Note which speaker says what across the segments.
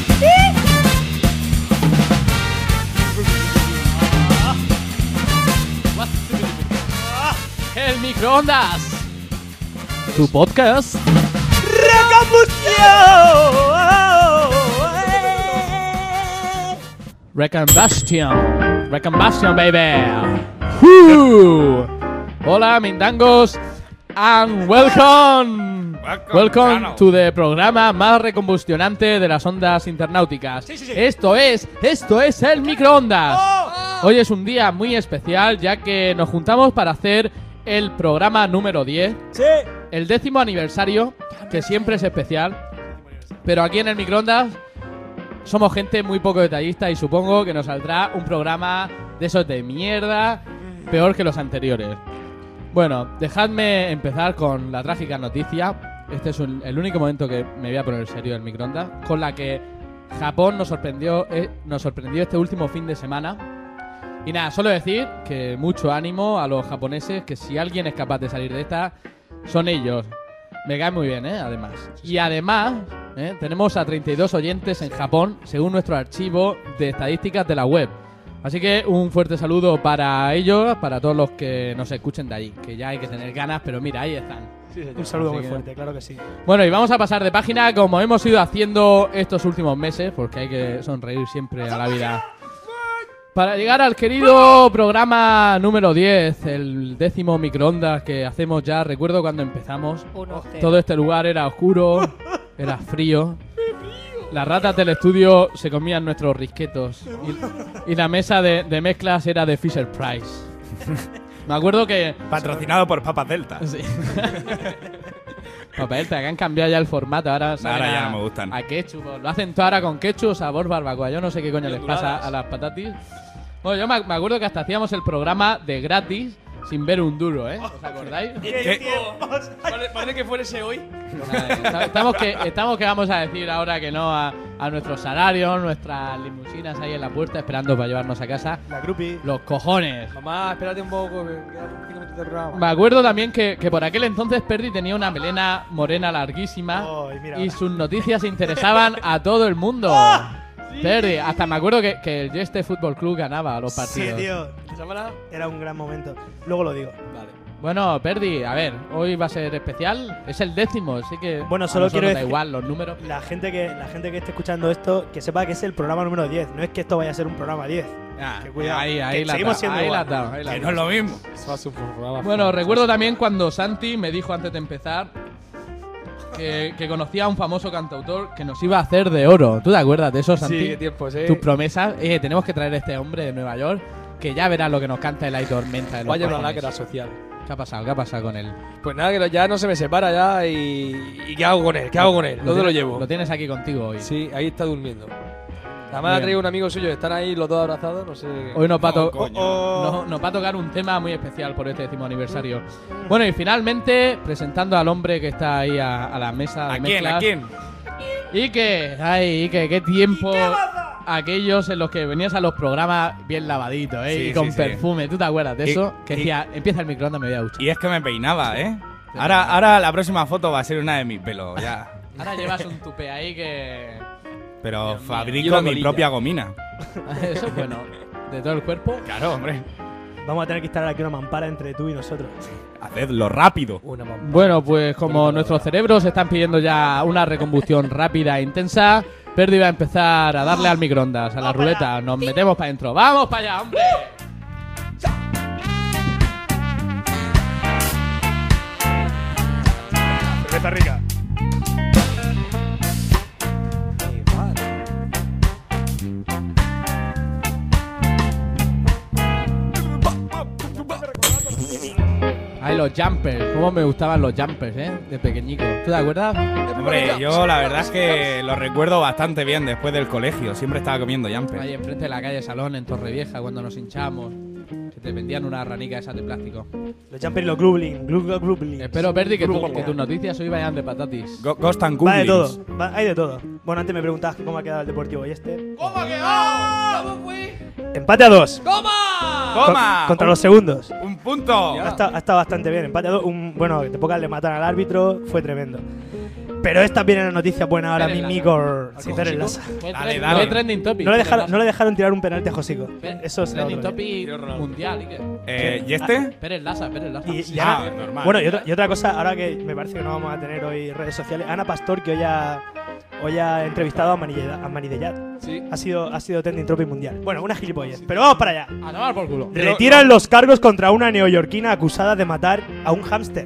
Speaker 1: El microondas. Tu podcast. Recombustion, baby. Hola, mindangos, and welcome to the programa más recombustionante de las ondas internáuticas.
Speaker 2: Sí.
Speaker 1: Esto es el microondas. Hoy es un día muy especial, ya que nos juntamos para hacer el programa número 10.
Speaker 2: Sí.
Speaker 1: El 10º aniversario, que siempre es especial. Pero aquí en el microondas somos gente muy poco detallista y supongo que nos saldrá un programa de esos de mierda, peor que los anteriores. Bueno, dejadme empezar con la trágica noticia. Este es el único momento que me voy a poner serio el microondas, con la que Japón nos sorprendió este último fin de semana. Y nada, solo decir que mucho ánimo a los japoneses, que si alguien es capaz de salir de esta, son ellos. Me cae muy bien, además. Y además, tenemos a 32 oyentes en Japón, según nuestro archivo de estadísticas de la web. Así que un fuerte saludo para ellos, para todos los que nos escuchen de allí. Que ya hay que tener ganas, pero mira, ahí están.
Speaker 2: Sí, un saludo muy fuerte, claro que sí.
Speaker 1: Bueno, y vamos a pasar de página como hemos ido haciendo estos últimos meses, porque hay que sonreír siempre a la vida. Para llegar al querido programa número 10, el 10º microondas que hacemos ya. Recuerdo cuando empezamos, todo este lugar era oscuro, era frío. Las ratas del estudio se comían nuestros risquetos y la mesa de mezclas era de Fisher Price. Me acuerdo que...
Speaker 3: Patrocinado por Papas Delta.
Speaker 1: Sí. Papas Delta, que han cambiado ya el formato. Ahora
Speaker 3: ya no me gustan.
Speaker 1: A ketchup. Lo hacen todo ahora con ketchup, sabor barbacoa. Yo no sé qué coño les pasa a las patatis. Bueno, yo me acuerdo que hasta hacíamos el programa de gratis sin ver un duro, ¿Os acordáis?
Speaker 2: Parece que fuese hoy.
Speaker 1: Estamos que vamos a decir ahora que no a nuestros salarios, nuestras limusinas ahí en la puerta esperando para llevarnos a casa.
Speaker 2: La groupie.
Speaker 1: Los cojones.
Speaker 2: Mamá, espérate un poco, que quedan 5 minutos de programa.
Speaker 1: Me acuerdo también que por aquel entonces Perdi tenía una melena morena larguísima y sus noticias interesaban a todo el mundo. Sí. Perdi, hasta me acuerdo que el Yeste Fútbol Club ganaba los partidos.
Speaker 2: Sí, tío. Era un gran momento. Luego lo digo. Vale.
Speaker 1: Bueno, Perdi, a ver, hoy va a ser especial. Es el 10º, así que
Speaker 2: bueno, solo quiero decir,
Speaker 1: da igual los números.
Speaker 2: La gente que esté escuchando esto, que sepa que es el programa número 10. No es que esto vaya a ser un programa 10.
Speaker 1: Que cuidado. Ahí la
Speaker 2: seguimos siendo igual.
Speaker 3: Que no es lo mismo.
Speaker 1: Bueno, recuerdo también cuando Santi me dijo antes de empezar que conocía a un famoso cantautor que nos iba a hacer de oro. ¿Tú te acuerdas de eso, Santi?
Speaker 2: Sí, qué tiempos,
Speaker 1: Tus promesas. Tenemos que traer a este hombre de Nueva York, que ya verás lo que nos canta el Ay Tormenta de los
Speaker 2: Vaya una
Speaker 1: cojones.
Speaker 2: lacra social.
Speaker 1: ¿Qué ha pasado con él?
Speaker 4: Pues nada, que ya no se me separa ya y ¿qué hago con él? ¿Dónde lo llevo?
Speaker 1: Lo tienes aquí contigo hoy.
Speaker 4: Sí, ahí está durmiendo. Además ha traído un amigo suyo, están ahí los dos abrazados, no sé.
Speaker 1: Hoy nos va a tocar un tema muy especial por este 10º aniversario. Bueno, y finalmente, presentando al hombre que está ahí a la mesa de mezclas.
Speaker 3: ¿A quién?
Speaker 1: Ike, qué tiempo aquellos en los que venías a los programas bien lavaditos, y con perfume. ¿Tú te acuerdas de eso? Que decía, empieza el microondas, me voy a duchar.
Speaker 3: Y es que me peinaba, Ahora la próxima foto va a ser una de mis pelos, ya.
Speaker 1: Ahora llevas un tupé ahí que...
Speaker 3: Pero
Speaker 1: Dios
Speaker 3: fabrico mi propia gomina.
Speaker 1: Eso es bueno. ¿De todo el cuerpo?
Speaker 3: Claro, hombre.
Speaker 2: Vamos a tener que instalar aquí una mampara entre tú y nosotros.
Speaker 3: Hacedlo rápido.
Speaker 1: Bueno, pues como nuestros cerebros están pidiendo ya una recombustión rápida e intensa, Perdi va a empezar a darle al microondas, a la ruleta. Nos metemos para adentro. ¡Vamos para allá, hombre!
Speaker 2: Cerveza rica.
Speaker 1: Ay, los jumpers. Cómo me gustaban los jumpers, de pequeñico. ¿Tú te acuerdas?
Speaker 3: Hombre, yo la verdad es que lo recuerdo bastante bien después del colegio. Siempre estaba comiendo jumpers.
Speaker 1: Ahí enfrente de la calle Salón, en Torrevieja, cuando nos hinchamos. Que te vendían una ranica esas de plástico.
Speaker 2: Los jumpers y los grublin.
Speaker 1: Espero, Perdi, que tus noticias hoy vayan de patatis.
Speaker 3: Ghost and
Speaker 2: Va de
Speaker 3: Goblins.
Speaker 2: todo. Hay de todo. Bueno, antes me preguntabas cómo ha quedado el Deportivo y este.
Speaker 1: ¿Cómo ha quedado? ¿Cómo fue?
Speaker 2: Empate a 2.
Speaker 3: ¡Toma!
Speaker 2: Contra los segundos.
Speaker 3: ¡Un punto!
Speaker 2: Ha estado bastante bien. Empate a 2. Bueno, te poca le matan al árbitro. Fue tremendo. Pero esta viene la noticia buena ahora,
Speaker 1: Pérez
Speaker 2: mi
Speaker 1: Lassa.
Speaker 2: Migor. Sí, Pérez Lassa.
Speaker 3: Dale,
Speaker 1: Fue
Speaker 3: dale.
Speaker 1: trending topic.
Speaker 2: No le dejaron tirar un penalti a Josico. Eso es
Speaker 1: trending
Speaker 2: otro.
Speaker 1: topic mundial. ¿Y qué?
Speaker 3: ¿Y este?
Speaker 1: Pérez Lassa, Pérez Lassa.
Speaker 2: Y
Speaker 3: Ah,
Speaker 2: Ana-
Speaker 3: normal.
Speaker 2: bueno, y otra cosa, ahora que me parece que no vamos a tener hoy redes sociales, Ana Pastor, que hoy ha entrevistado a Manideyat.
Speaker 4: Sí.
Speaker 2: Ha sido trending topic mundial. Bueno, una gilipollez. Pero vamos para allá.
Speaker 1: A tomar por culo.
Speaker 2: Retiran los cargos contra una neoyorquina acusada de matar a un hámster.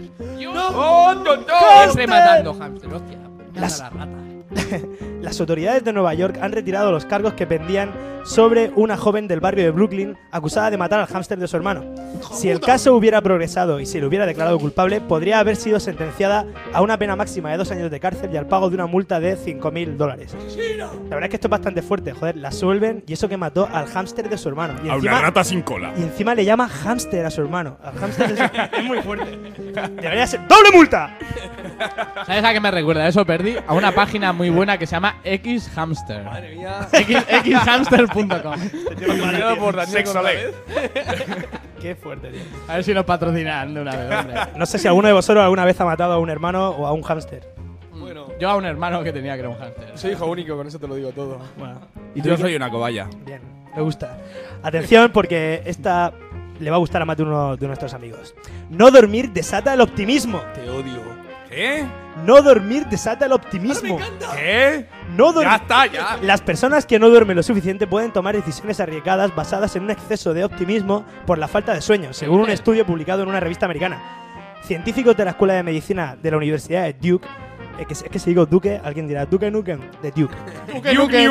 Speaker 1: Siempre matando hámster, hostia.
Speaker 2: Las-
Speaker 1: La rata.
Speaker 2: Las autoridades de Nueva York han retirado los cargos que pendían sobre una joven del barrio de Brooklyn acusada de matar al hámster de su hermano. Si el caso hubiera progresado y se le hubiera declarado culpable, podría haber sido sentenciada a una pena máxima de 2 años de cárcel y al pago de una multa de $5.000. La verdad es que esto es bastante fuerte, joder, la suelven y eso que mató al hámster de su hermano. Y
Speaker 3: A una rata sin cola.
Speaker 2: y encima le llama hámster a su hermano. Al hámster de su es muy fuerte. Debería ser ¡doble multa!
Speaker 1: ¿Sabes a qué me recuerda eso, Perdi? A una página muy buena que se llama Xhamster.
Speaker 4: Madre mía.
Speaker 1: Xhamster.com.
Speaker 4: Patrocinado por Daniel
Speaker 3: Sexo
Speaker 4: González.
Speaker 2: Qué fuerte, tío.
Speaker 1: A ver si nos patrocinan de una vez, hombre.
Speaker 2: No sé si alguno de vosotros alguna vez ha matado a un hermano o a un hámster.
Speaker 4: Bueno,
Speaker 1: Yo a un hermano que tenía que era un hámster.
Speaker 4: soy hijo único, con eso te lo digo todo.
Speaker 2: Bueno,
Speaker 3: Yo soy una cobaya.
Speaker 2: bien, me gusta. Atención porque esta le va a gustar a más de uno de nuestros amigos. No dormir desata el optimismo.
Speaker 4: Te odio.
Speaker 3: ¿Qué?
Speaker 2: No dormir desata el optimismo.
Speaker 3: ¿Qué?
Speaker 2: No
Speaker 3: Ya
Speaker 2: dormir.
Speaker 3: está, ya.
Speaker 2: Las personas que no duermen lo suficiente pueden tomar decisiones arriesgadas basadas en un exceso de optimismo por la falta de sueño, según un estudio publicado en una revista americana. Científicos de la Escuela de Medicina de la Universidad de Duke, es que si digo Duke, alguien dirá Duke Nukem, de Duke. Duke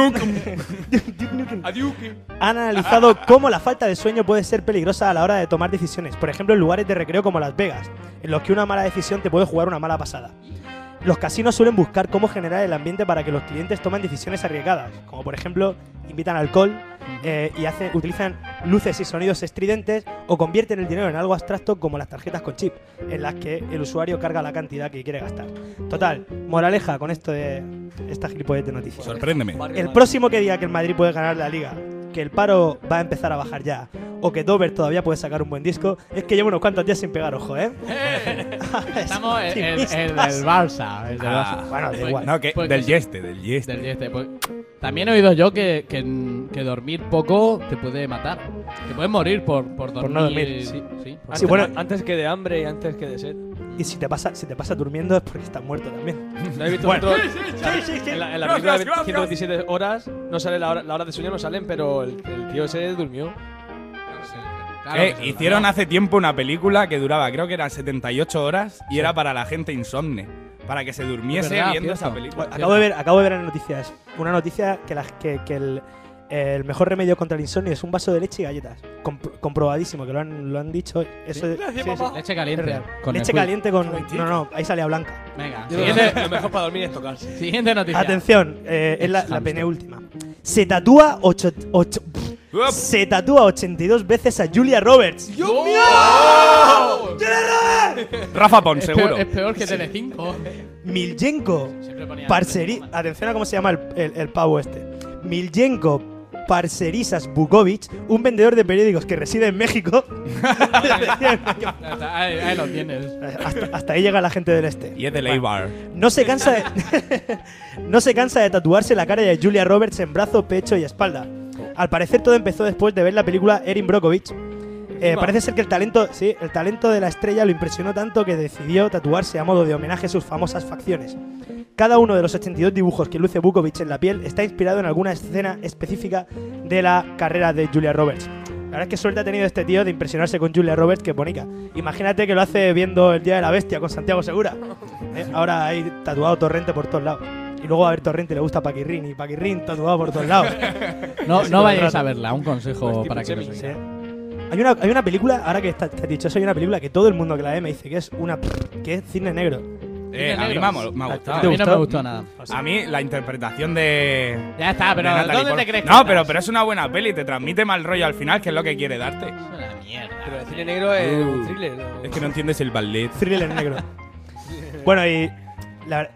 Speaker 2: Nukem. Han analizado cómo la falta de sueño puede ser peligrosa a la hora de tomar decisiones, por ejemplo en lugares de recreo como Las Vegas, en los que una mala decisión te puede jugar una mala pasada. Los casinos suelen buscar cómo generar el ambiente para que los clientes tomen decisiones arriesgadas, como por ejemplo invitan alcohol y utilizan luces y sonidos estridentes o convierten el dinero en algo abstracto como las tarjetas con chip, en las que el usuario carga la cantidad que quiere gastar. Total, moraleja con esto de esta gilipollez de noticias.
Speaker 3: Sorpréndeme.
Speaker 2: El próximo que diga que el Madrid puede ganar la Liga, que el paro va a empezar a bajar ya, o que Dover todavía puede sacar un buen disco, es que llevo unos cuantos días sin pegar ojo, ¿eh?
Speaker 1: Estamos el del
Speaker 2: Optimistas.
Speaker 1: Barça. El del
Speaker 3: Ah,
Speaker 1: Barça.
Speaker 2: Bueno, da
Speaker 1: Pues-
Speaker 2: igual.
Speaker 3: No, que
Speaker 1: pues
Speaker 3: del
Speaker 1: que-
Speaker 3: yeste, del yeste.
Speaker 1: Del Yeste, pues, también he oído yo que dormir poco te puede matar. Te puedes morir por dormir.
Speaker 2: no dormir,
Speaker 1: sí.
Speaker 4: Antes,
Speaker 2: Sí, bueno.
Speaker 4: antes que de hambre y antes que de sed.
Speaker 2: Y si te pasa durmiendo es porque estás muerto también.
Speaker 4: ¿No habéis visto
Speaker 2: Bueno.
Speaker 4: vosotros?
Speaker 2: Sí.
Speaker 4: En la
Speaker 3: Gracias,
Speaker 4: película de
Speaker 3: gracias.
Speaker 4: 127 horas no sale la hora de sueño, no salen, pero el tío ese durmió.
Speaker 1: Claro que se
Speaker 3: Hicieron
Speaker 1: durmió.
Speaker 3: hace tiempo una película que duraba, creo que eran 78 horas y era para la gente insomne. Para que se durmiese
Speaker 1: Es verdad,
Speaker 3: viendo
Speaker 1: cierto.
Speaker 3: esa película.
Speaker 2: Acabo de ver en noticias una noticia que el mejor remedio contra el insomnio es un vaso de leche y galletas. Comprobadísimo, que lo han dicho. Eso sí,
Speaker 1: Leche
Speaker 2: es
Speaker 1: caliente.
Speaker 2: real.
Speaker 1: con
Speaker 2: Leche
Speaker 1: Nesquik.
Speaker 2: caliente con. No, ahí salía blanca.
Speaker 1: Venga.
Speaker 4: Yo
Speaker 1: Siguiente,
Speaker 4: creo que lo mejor para dormir es tocarse.
Speaker 1: siguiente noticia.
Speaker 2: Atención, es la
Speaker 1: Hamster.
Speaker 2: penúltima. Se tatúa 82 veces a Julia Roberts.
Speaker 3: Rafa Pons,
Speaker 1: Es
Speaker 3: seguro.
Speaker 1: peor que Telecinco.
Speaker 2: Miljenko
Speaker 1: Siempre ponía-
Speaker 2: Atención a cómo se llama el pavo este. Miljenko Parcerisas Bukovic, un vendedor de periódicos que reside en México.
Speaker 1: Ahí lo tienes.
Speaker 2: hasta ahí llega la gente del este.
Speaker 3: Y es de Leibar.
Speaker 2: No se cansa de no se cansa de tatuarse la cara de Julia Roberts en brazo, pecho y espalda. Al parecer todo empezó después de ver la película Erin Brockovich. Parece ser que el talento de la estrella lo impresionó tanto que decidió tatuarse a modo de homenaje a sus famosas facciones. Cada uno de los 82 dibujos que luce Vukovic en la piel está inspirado en alguna escena específica de la carrera de Julia Roberts. La verdad es que suerte ha tenido este tío de impresionarse con Julia Roberts, que bonica. Imagínate que lo hace viendo El Día de la Bestia con Santiago Segura. Ahora hay tatuado Torrente por todos lados. Y luego va a ver Torrente y le gusta Paquirrín. Y Paquirrín tatuado por todos lados.
Speaker 1: No vayáis a verla, un consejo
Speaker 4: Pues
Speaker 1: para que
Speaker 4: tipo
Speaker 1: lo
Speaker 2: Sí.
Speaker 1: sigáis.
Speaker 2: Hay una película, ahora que te has dicho eso, hay una película que todo el mundo que la ve me dice que es que es Cine Negro.
Speaker 3: A mí me ha
Speaker 1: A
Speaker 3: gustado.
Speaker 1: mí no me gustó nada.
Speaker 3: A mí la interpretación de.
Speaker 1: Ya está, pero
Speaker 3: de Natalie
Speaker 1: ¿dónde te
Speaker 3: Portman.
Speaker 1: crees que
Speaker 3: No,
Speaker 1: estás?
Speaker 3: pero es una buena peli, te transmite mal rollo al final, que es lo que quiere darte.
Speaker 1: Es una mierda.
Speaker 4: Pero el cine negro es un thriller. ¿no?
Speaker 3: Es que no entiendes el ballet.
Speaker 2: Thriller negro. Bueno, y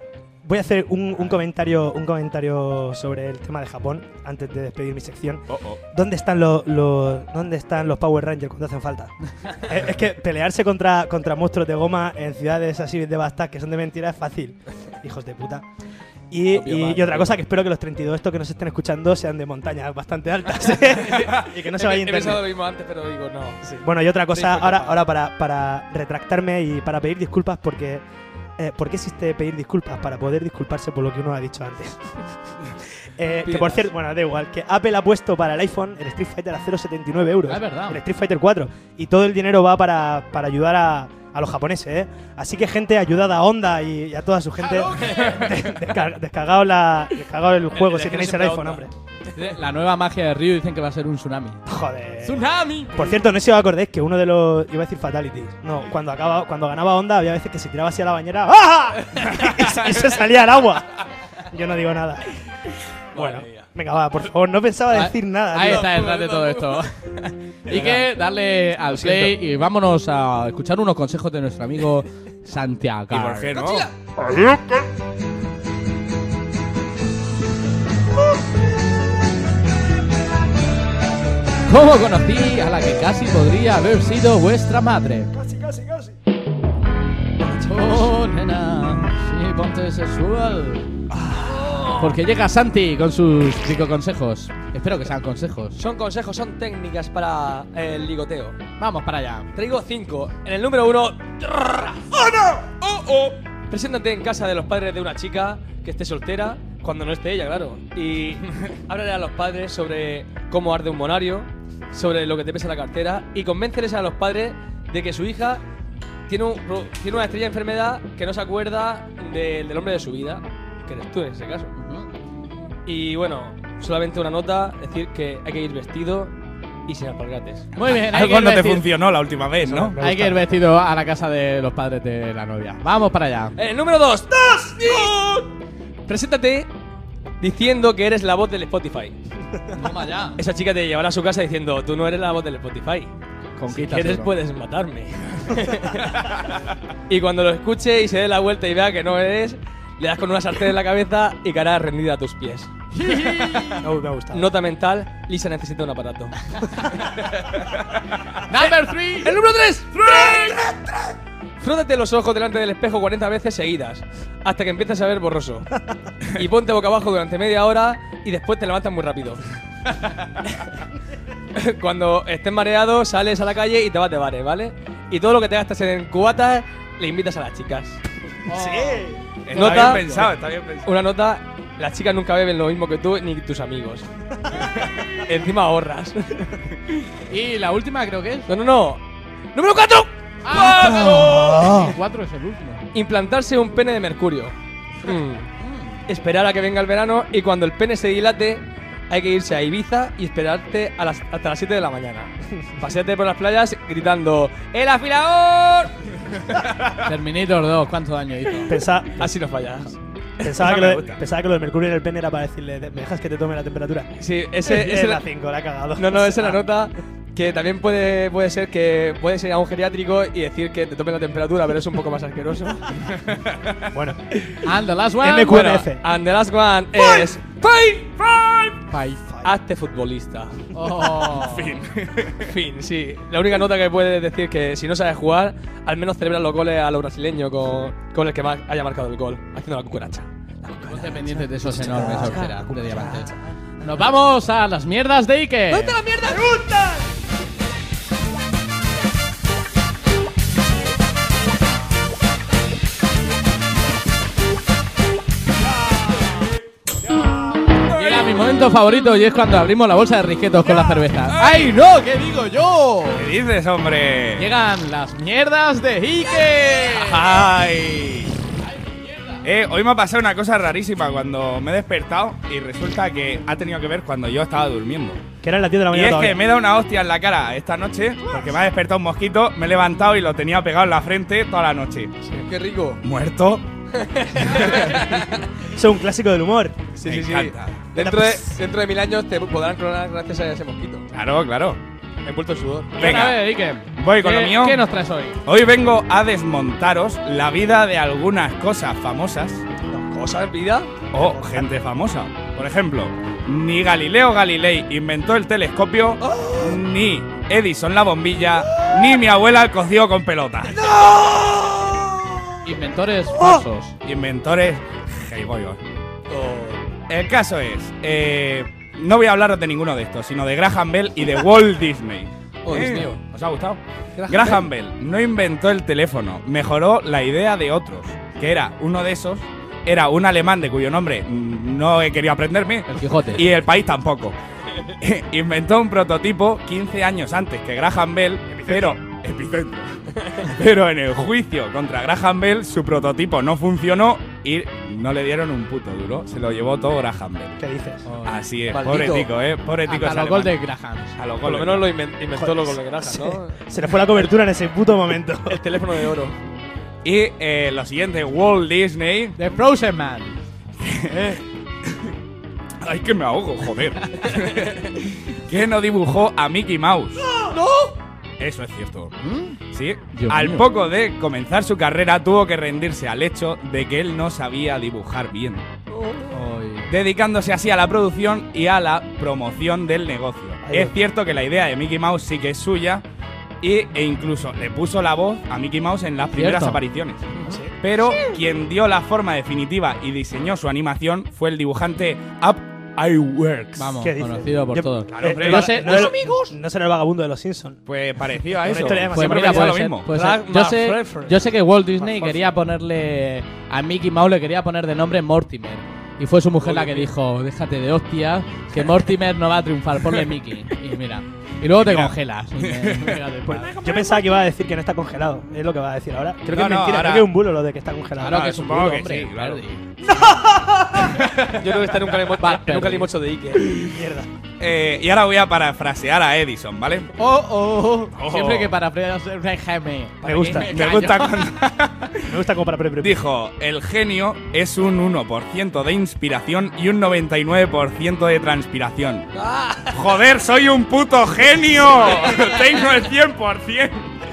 Speaker 2: voy a hacer un comentario sobre el tema de Japón antes de despedir mi sección. ¿Dónde están los Power Rangers cuando hacen falta? Es que pelearse contra monstruos de goma en ciudades así devastadas que son de mentira es fácil. Hijos de puta. Y otra cosa, que espero que los 32 estos que nos estén escuchando sean de montañas bastante altas y que no se vaya a
Speaker 4: He pensado
Speaker 2: internet.
Speaker 4: lo mismo antes, pero digo no. Sí.
Speaker 2: Bueno, y otra cosa, ahora para retractarme y para pedir disculpas porque... ¿por qué existe pedir disculpas? Para poder disculparse por lo que uno ha dicho antes. Que por cierto, bueno, da igual, que Apple ha puesto para el iPhone el Street Fighter a 0,79 euros.
Speaker 1: Es verdad.
Speaker 2: El Street Fighter 4. Y todo el dinero va para ayudar a los japoneses, ¿eh? Así que, gente, ayudad a Honda y a toda su gente. Descargado el juego si tenéis el iPhone, hombre.
Speaker 1: La nueva magia de Ryu dicen que va a ser un tsunami.
Speaker 2: Joder.
Speaker 1: ¡Tsunami!
Speaker 2: Por cierto, no sé si os acordáis que uno de los... Iba a decir fatalities. No, cuando ganaba Honda había veces que se tiraba así a la bañera ¡ah! y se salía al agua. Yo no digo nada. Bueno, venga, va, por favor, no pensaba decir nada.
Speaker 1: Ahí
Speaker 2: tío.
Speaker 1: está detrás de todo esto. Y que darle al play y vámonos a escuchar unos consejos de nuestro amigo Santiago.
Speaker 3: ¿Y por qué no?
Speaker 1: ¿Cómo conocí a la que casi podría haber sido vuestra madre?
Speaker 2: Casi.
Speaker 1: Oh, nena, sí, ponte sexual. Porque llega Santi con sus consejos. Espero que sean consejos.
Speaker 4: Son consejos, son técnicas para el ligoteo.
Speaker 1: Vamos para allá.
Speaker 4: Traigo 5. En el número 1. ¡Oh, no! Preséntate en casa de los padres de una chica que esté soltera, cuando no esté ella, claro. Y háblale a los padres sobre cómo arde un monario, sobre lo que te pesa la cartera, y convénceles a los padres de que su hija tiene una estrella enfermedad que no se acuerda del hombre de su vida, que eres tú en ese caso. Y bueno, solamente una nota, decir que hay que ir vestido y sin alpargates.
Speaker 1: Muy bien, hay que
Speaker 3: Algo
Speaker 1: ir
Speaker 3: no te
Speaker 1: vestido.
Speaker 3: funcionó la última vez, ¿no?
Speaker 2: Me
Speaker 1: Hay que ir vestido a la casa de los padres de la novia. Vamos para allá.
Speaker 4: Número 2. Preséntate diciendo que eres la voz del Spotify.
Speaker 1: Toma ya.
Speaker 4: Esa chica te llevará a su casa diciendo, tú no eres la voz del Spotify. Si
Speaker 1: Conquista.
Speaker 4: quieres puedes matarme. Y cuando lo escuche y se dé la vuelta y vea que no eres, le das con una sartén en la cabeza y caerá rendida a tus pies.
Speaker 2: me ha gustado.
Speaker 4: Nota mental, Lisa necesita un aparato.
Speaker 1: Number 3.
Speaker 4: ¡El número 3! Frótate los ojos delante del espejo 40 veces seguidas, hasta que empieces a ver borroso. Y ponte boca abajo durante media hora y después te levantas muy rápido. Cuando estés mareado, sales a la calle y te vas de bares, ¿vale? Y todo lo que te gastas en cubatas, le invitas a las chicas.
Speaker 2: Sí.
Speaker 3: Está bien pensado.
Speaker 4: Una nota, las chicas nunca beben lo mismo que tú ni tus amigos. Encima ahorras.
Speaker 1: Y la última creo que es.
Speaker 4: No. ¡Número 4!
Speaker 1: ¡Ah! 4 es el último.
Speaker 4: Implantarse un pene de mercurio. Esperar a que venga el verano y cuando el pene se dilate, hay que irse a Ibiza y esperarte hasta las 7 de la mañana. Paseate por las playas gritando ¡El afilador!
Speaker 1: Terminator 2, ¿cuántos años hizo?
Speaker 4: Así no fallas.
Speaker 2: Pensaba que lo de mercurio en el pene era para decirle, ¿me dejas que te tome la temperatura?
Speaker 4: Sí,
Speaker 2: Es
Speaker 4: ese
Speaker 2: la 5, la ha cagado.
Speaker 4: No, esa es la nota. Que también puede ser que puedes ir a un geriátrico y decir que te tomen la temperatura, pero es un poco más asqueroso.
Speaker 2: Bueno.
Speaker 1: And the last one.
Speaker 2: MQNF.
Speaker 4: And the last one es
Speaker 1: Five.
Speaker 4: hazte futbolista.
Speaker 1: Oh.
Speaker 4: Fin, sí. La única nota que puedes decir es que si no sabes jugar, al menos celebra los goles a lo brasileño con el que más haya marcado el gol, haciendo la cucaracha.
Speaker 1: Ponte pendientes de esos enormes horteras de diamante. Nos vamos a las mierdas de Ike.
Speaker 4: ¿Dónde la mierda?
Speaker 1: Llega mi momento favorito y es cuando abrimos la bolsa de risquetos con la cerveza. ¡Ay, no! ¿Qué digo yo?
Speaker 3: ¿Qué dices, hombre?
Speaker 1: Llegan las mierdas de Ike.
Speaker 3: ¡Ay! Hoy me ha pasado una cosa rarísima cuando me he despertado y resulta que ha tenido que ver cuando yo estaba durmiendo.
Speaker 2: Que era en las 10 de la
Speaker 3: Y
Speaker 2: mañana
Speaker 3: es
Speaker 2: todavía.
Speaker 3: que me he dado una hostia en la cara esta noche porque me ha despertado un mosquito, me he levantado y lo tenía pegado en la frente toda la noche.
Speaker 4: ¡Qué rico!
Speaker 3: ¿Muerto?
Speaker 2: Eso es un clásico del humor.
Speaker 4: Sí,
Speaker 3: Me
Speaker 4: sí, sí.
Speaker 3: encanta.
Speaker 4: Dentro de 1000 años te podrán clonar gracias a ese mosquito.
Speaker 3: Claro, claro.
Speaker 4: Envuelto en sudor.
Speaker 3: Venga.
Speaker 1: A ver, Ike.
Speaker 3: Voy con lo mío.
Speaker 1: ¿Qué nos traes hoy?
Speaker 3: Hoy vengo a desmontaros la vida de algunas cosas famosas
Speaker 4: ¿Cosas, vida?
Speaker 3: O gente famosa. Por ejemplo, ni Galileo Galilei inventó el telescopio, ni Edison la bombilla, ni mi abuela el cocido con pelotas.
Speaker 1: Inventores falsos.
Speaker 3: Inventores jaiboyos. El caso es, no voy a hablaros de ninguno de estos, sino de Graham Bell y de Walt Disney.
Speaker 4: Oh, Dios mío.
Speaker 3: ¿Os ha gustado? Graham Bell no inventó el teléfono, mejoró la idea de otros, que era uno de esos, era un alemán de cuyo nombre no he querido aprenderme,
Speaker 1: El Quijote.
Speaker 3: y el país tampoco. Inventó un prototipo 15 años antes que Graham Bell, pero en el juicio contra Graham Bell su prototipo no funcionó y no le dieron un puto duro. Se lo llevó todo Graham Bell.
Speaker 2: ¿Qué dices?
Speaker 3: Así es,
Speaker 4: Maldito.
Speaker 3: pobre tico, pobre tico.
Speaker 1: Hasta
Speaker 3: ese
Speaker 1: los
Speaker 3: alemán.
Speaker 1: Golden Grahams.
Speaker 3: A los
Speaker 4: Por lo
Speaker 3: goles.
Speaker 4: menos lo inventó lo con la granja, ¿no?
Speaker 2: Se le fue la cobertura en ese puto momento.
Speaker 4: El teléfono de oro.
Speaker 3: Y lo siguiente, Walt Disney.
Speaker 1: The Frozen Man.
Speaker 3: Ay, que me ahogo, joder. Que no dibujó a Mickey Mouse. ¡No! Eso es cierto. Sí.
Speaker 1: Dios
Speaker 3: Al
Speaker 1: mío.
Speaker 3: poco de comenzar su carrera tuvo que rendirse al hecho de que él no sabía dibujar bien, dedicándose así a la producción y a la promoción del negocio.
Speaker 2: Ahí
Speaker 3: Es
Speaker 2: va.
Speaker 3: cierto que la idea de Mickey Mouse sí que es suya e incluso le puso la voz a Mickey Mouse en las primeras
Speaker 1: Cierto.
Speaker 3: apariciones. Pero quien dio la forma definitiva y diseñó su animación fue el dibujante Up Iwerks.
Speaker 1: Vamos,
Speaker 2: ¿Qué dices?
Speaker 1: conocido por
Speaker 2: Yo-
Speaker 1: todos.
Speaker 3: Claro, hombre.
Speaker 1: Yo sé,
Speaker 2: no, no será el vagabundo de los Simpsons.
Speaker 3: Pues parecido a
Speaker 2: Una
Speaker 3: eso.
Speaker 2: historia demasiado
Speaker 3: Siempre
Speaker 1: mira,
Speaker 3: pensaba
Speaker 1: puede
Speaker 3: lo
Speaker 1: ser,
Speaker 3: mismo.
Speaker 1: puede ser.
Speaker 4: Drag
Speaker 1: Yo
Speaker 4: my
Speaker 1: sé,
Speaker 4: preference.
Speaker 1: yo sé que Walt Disney quería ponerle a Mickey Mouse le quería poner de nombre Mortimer. Y fue su mujer la que dijo, déjate de hostias, que Mortimer no va a triunfar, ponle Mickey. Y mira, y luego te congelas. Y
Speaker 2: Yo pensaba que iba a decir que no está congelado. Es lo que va a decir ahora. Creo que
Speaker 3: No,
Speaker 2: es
Speaker 3: no,
Speaker 2: mentira.
Speaker 3: ahora-
Speaker 2: Creo que es un bulo lo de que está congelado.
Speaker 1: Claro
Speaker 3: No,
Speaker 1: que es un
Speaker 3: supongo
Speaker 1: bulo,
Speaker 3: que
Speaker 1: hombre.
Speaker 3: sí, claro.
Speaker 1: Verdi.
Speaker 4: Yo creo que está en un calimocho de Ike.
Speaker 2: Mierda.
Speaker 3: Y ahora voy a parafrasear a Edison, ¿vale?
Speaker 1: Oh.
Speaker 3: Oh.
Speaker 1: Siempre que parafraseas déjame.
Speaker 2: Me gusta.
Speaker 3: Me gusta cuando
Speaker 2: Me gusta como para pre.
Speaker 3: dijo, el genio es un 1% de inspiración y un 99% de transpiración. ¡Joder, soy un puto genio! ¡Tengo el 100%!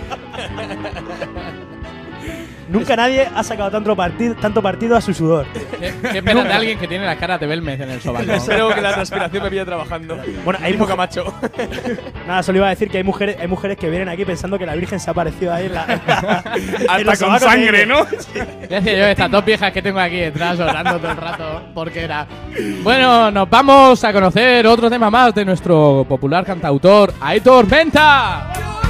Speaker 2: Nunca nadie ha sacado tanto partido a su sudor.
Speaker 1: Qué pena de alguien que tiene las caras de Belmez en el sobaco.
Speaker 4: Espero que la transpiración me pilla trabajando.
Speaker 2: Bueno, hay
Speaker 4: Tipo
Speaker 2: mujer-
Speaker 4: Camacho.
Speaker 2: Nada, solo iba a decir que hay mujeres que vienen aquí pensando que la Virgen se ha aparecido ahí en la. en
Speaker 3: Hasta
Speaker 2: los
Speaker 3: con
Speaker 2: sobacos de
Speaker 3: sangre,
Speaker 2: ella.
Speaker 3: ¿no?
Speaker 1: Ya decía yo, estas dos viejas que tengo aquí detrás orando todo el rato, porque era. Bueno, nos vamos a conocer otro tema más de nuestro popular cantautor, Aitor Menta.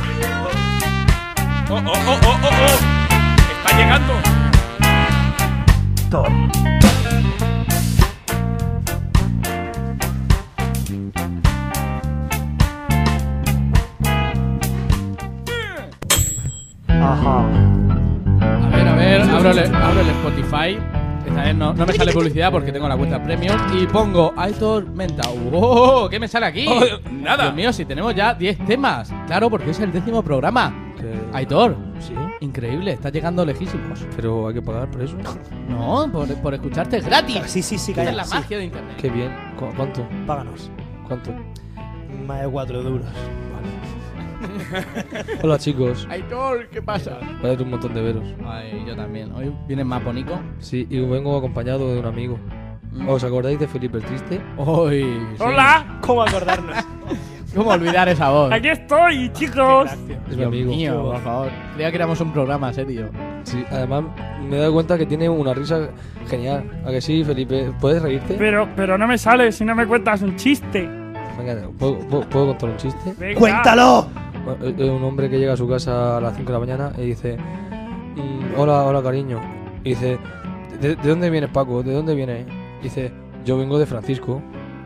Speaker 3: ¡Oh! ¡Está llegando!
Speaker 2: Thor. Ajá.
Speaker 1: A ver, abro el Spotify. Esta vez no me sale publicidad porque tengo la cuenta premium. Y pongo Aitor Menta. ¡Oh! ¿Qué me sale aquí?
Speaker 3: Oh, nada.
Speaker 1: Dios mío, si tenemos ya 10 temas. Claro, porque es el 10º programa. Aitor,
Speaker 4: Sí,
Speaker 1: increíble, estás llegando lejísimos.
Speaker 4: pero hay que pagar por eso.
Speaker 1: No, por escucharte es gratis.
Speaker 2: Sí,
Speaker 1: Esa
Speaker 2: calla.
Speaker 1: es la
Speaker 2: sí.
Speaker 1: magia de internet.
Speaker 4: Qué bien. ¿Cuánto?
Speaker 2: Páganos.
Speaker 4: ¿Cuánto?
Speaker 2: Más de 4 duros.
Speaker 4: Hola chicos,
Speaker 1: Aitor, ¿qué pasa?
Speaker 4: voy a dar un montón de veros.
Speaker 1: Ay, yo también. Hoy vienes más bonito.
Speaker 4: Sí, y vengo acompañado de un amigo. ¿Os acordáis de Felipe el Triste?
Speaker 1: Hoy. sí.
Speaker 5: Hola,
Speaker 2: ¿Cómo acordarnos?
Speaker 1: ¿Cómo olvidar esa voz?
Speaker 5: aquí estoy, chicos.
Speaker 4: Es mi
Speaker 1: Dios
Speaker 4: amigo.
Speaker 1: mío, por favor. Creía que éramos un programa serio.
Speaker 4: Sí, además me he dado cuenta que tiene una risa genial. ¿A que sí, Felipe? ¿Puedes reírte?
Speaker 5: Pero no me sale si no me cuentas un chiste.
Speaker 4: Venga, ¿puedo contar un chiste?
Speaker 5: Venga.
Speaker 2: ¡Cuéntalo!
Speaker 4: Es un hombre que llega a su casa a las 5 de la mañana y dice: hola cariño. Y dice: ¿De dónde vienes, Paco? ¿De dónde vienes? Y dice: yo vengo de Francisco.